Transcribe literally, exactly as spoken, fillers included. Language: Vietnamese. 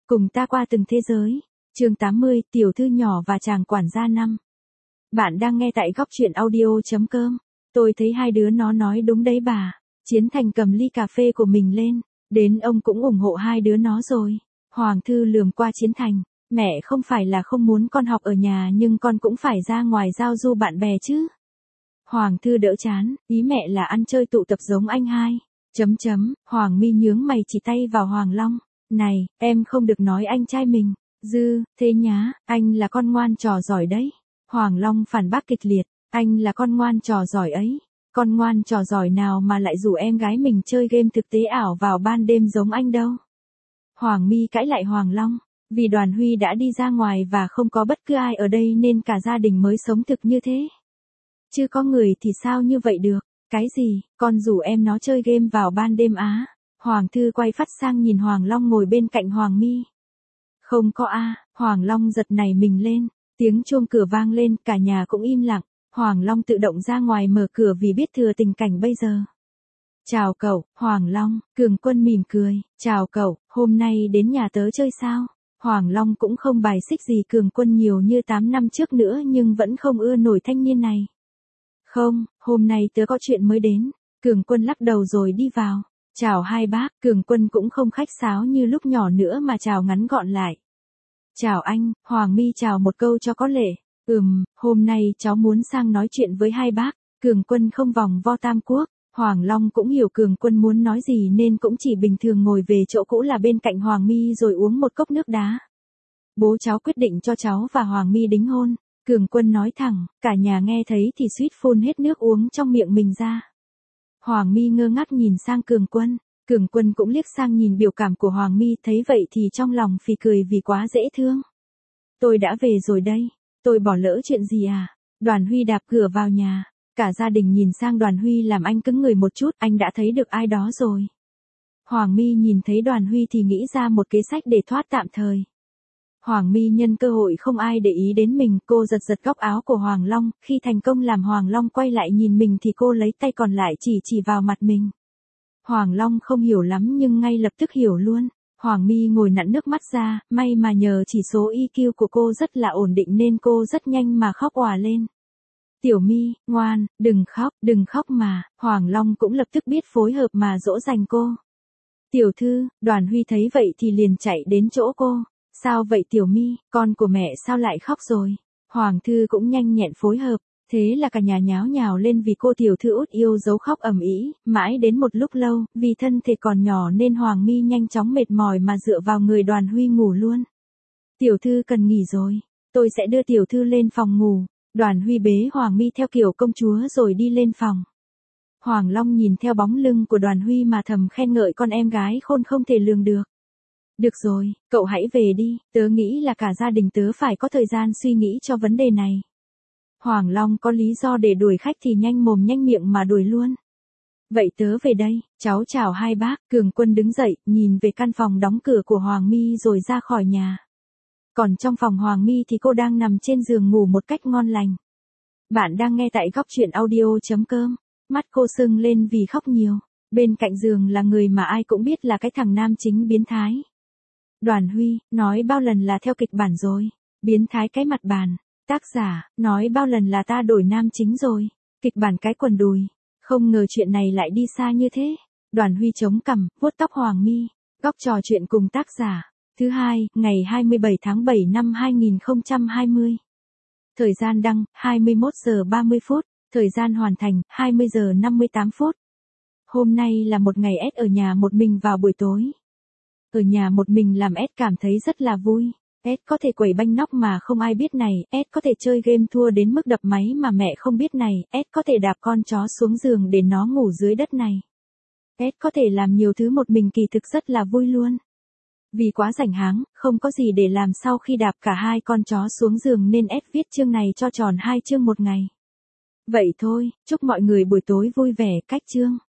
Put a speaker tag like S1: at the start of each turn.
S1: Cùng ta qua từng thế giới. Chương tám mươi, tiểu thư nhỏ và chàng quản gia năm. Bạn đang nghe tại góc truyện audio chấm com. Tôi thấy hai đứa nó nói đúng đấy bà. Chiến Thành cầm ly cà phê của mình lên. Đến ông cũng ủng hộ hai đứa nó rồi. Hoàng Thư lườm qua Chiến Thành. Mẹ không phải là không muốn con học ở nhà nhưng con cũng phải ra ngoài giao du bạn bè chứ. Hoàng Thư đỡ chán, ý mẹ là ăn chơi tụ tập giống anh hai. Chấm chấm, Hoàng Mi nhướng mày chỉ tay vào Hoàng Long. Này, em không được nói anh trai mình. Dư, thế nhá, anh là con ngoan trò giỏi đấy. Hoàng Long phản bác kịch liệt, anh là con ngoan trò giỏi ấy. Con ngoan trò giỏi nào mà lại rủ em gái mình chơi game thực tế ảo vào ban đêm giống anh đâu. Hoàng Mi cãi lại Hoàng Long, vì Đoàn Huy đã đi ra ngoài và không có bất cứ ai ở đây nên cả gia đình mới sống thực như thế. Chứ có người thì sao như vậy được, cái gì, con rủ em nó chơi game vào ban đêm á. Hoàng Thư quay phát sang nhìn Hoàng Long ngồi bên cạnh Hoàng Mi. Không có a, Hoàng Long giật nảy mình lên, tiếng chuông cửa vang lên, cả nhà cũng im lặng. Hoàng Long tự động ra ngoài mở cửa vì biết thừa tình cảnh bây giờ. Chào cậu, Hoàng Long, Cường Quân mỉm cười, chào cậu, hôm nay đến nhà tớ chơi sao? Hoàng Long cũng không bài xích gì Cường Quân nhiều như tám năm trước nữa nhưng vẫn không ưa nổi thanh niên này. Không, hôm nay tớ có chuyện mới đến. Cường Quân lắc đầu rồi đi vào. Chào hai bác, Cường Quân cũng không khách sáo như lúc nhỏ nữa mà chào ngắn gọn lại. Chào anh, Hoàng Mi chào một câu cho có lễ. Ừm, hôm nay cháu muốn sang nói chuyện với hai bác. Cường Quân không vòng vo tam quốc. Hoàng Long cũng hiểu Cường Quân muốn nói gì nên cũng chỉ bình thường ngồi về chỗ cũ là bên cạnh Hoàng Mi rồi uống một cốc nước đá. Bố cháu quyết định cho cháu và Hoàng Mi đính hôn. Cường Quân nói thẳng, cả nhà nghe thấy thì suýt phun hết nước uống trong miệng mình ra. Hoàng Mi ngơ ngác nhìn sang Cường Quân, Cường Quân cũng liếc sang nhìn biểu cảm của Hoàng Mi, thấy vậy thì trong lòng phì cười vì quá dễ thương. Tôi đã về rồi đây, tôi bỏ lỡ chuyện gì à? Đoàn Huy đạp cửa vào nhà, cả gia đình nhìn sang Đoàn Huy làm anh cứng người một chút, anh đã thấy được ai đó rồi. Hoàng Mi nhìn thấy Đoàn Huy thì nghĩ ra một kế sách để thoát tạm thời. Hoàng Mi nhân cơ hội không ai để ý đến mình, cô giật giật góc áo của Hoàng Long, khi thành công làm Hoàng Long quay lại nhìn mình thì cô lấy tay còn lại chỉ chỉ vào mặt mình. Hoàng Long không hiểu lắm nhưng ngay lập tức hiểu luôn. Hoàng Mi ngồi nặn nước mắt ra, may mà nhờ chỉ số i kiu của cô rất là ổn định nên cô rất nhanh mà khóc òa lên. Tiểu Mi, ngoan, đừng khóc, đừng khóc mà. Hoàng Long cũng lập tức biết phối hợp mà dỗ dành cô. Tiểu thư, Đoàn Huy thấy vậy thì liền chạy đến chỗ cô. Sao vậy Tiểu Mi, con của mẹ sao lại khóc rồi? Hoàng Thư cũng nhanh nhẹn phối hợp, thế là cả nhà nháo nhào lên vì cô tiểu thư út yêu dấu khóc ầm ĩ, mãi đến một lúc lâu, vì thân thể còn nhỏ nên Hoàng Mi nhanh chóng mệt mỏi mà dựa vào người Đoàn Huy ngủ luôn. Tiểu thư cần nghỉ rồi, tôi sẽ đưa tiểu thư lên phòng ngủ. Đoàn Huy bế Hoàng Mi theo kiểu công chúa rồi đi lên phòng. Hoàng Long nhìn theo bóng lưng của Đoàn Huy mà thầm khen ngợi con em gái khôn không thể lường được. Được rồi, cậu hãy về đi, tớ nghĩ là cả gia đình tớ phải có thời gian suy nghĩ cho vấn đề này. Hoàng Long có lý do để đuổi khách thì nhanh mồm nhanh miệng mà đuổi luôn. Vậy tớ về đây, cháu chào hai bác. Cường Quân đứng dậy, nhìn về căn phòng đóng cửa của Hoàng Mi rồi ra khỏi nhà. Còn trong phòng Hoàng Mi thì cô đang nằm trên giường ngủ một cách ngon lành. Bạn đang nghe tại góc truyện audio chấm com. Mắt cô sưng lên vì khóc nhiều. Bên cạnh giường là người mà ai cũng biết là cái thằng nam chính biến thái. Đoàn Huy, nói bao lần là theo kịch bản rồi. Biến thái cái mặt bàn. Tác giả, nói bao lần là ta đổi nam chính rồi. Kịch bản cái quần đùi. Không ngờ chuyện này lại đi xa như thế. Đoàn Huy chống cằm, vuốt tóc Hoàng Mi. Góc trò chuyện cùng tác giả. Thứ hai, ngày hai mươi bảy tháng bảy năm hai nghìn không trăm hai mươi. Thời gian đăng, hai mươi mốt giờ ba mươi phút. Thời gian hoàn thành, hai mươi giờ năm mươi tám phút. Hôm nay là một ngày S ở nhà một mình vào buổi tối. Ở nhà một mình làm S cảm thấy rất là vui. S có thể quẩy banh nóc mà không ai biết này, S có thể chơi game thua đến mức đập máy mà mẹ không biết này, S có thể đạp con chó xuống giường để nó ngủ dưới đất này. S có thể làm nhiều thứ một mình kỳ thực rất là vui luôn. Vì quá rảnh háng, không có gì để làm sau khi đạp cả hai con chó xuống giường nên S viết chương này cho tròn hai chương một ngày. Vậy thôi, chúc mọi người buổi tối vui vẻ, cách chương.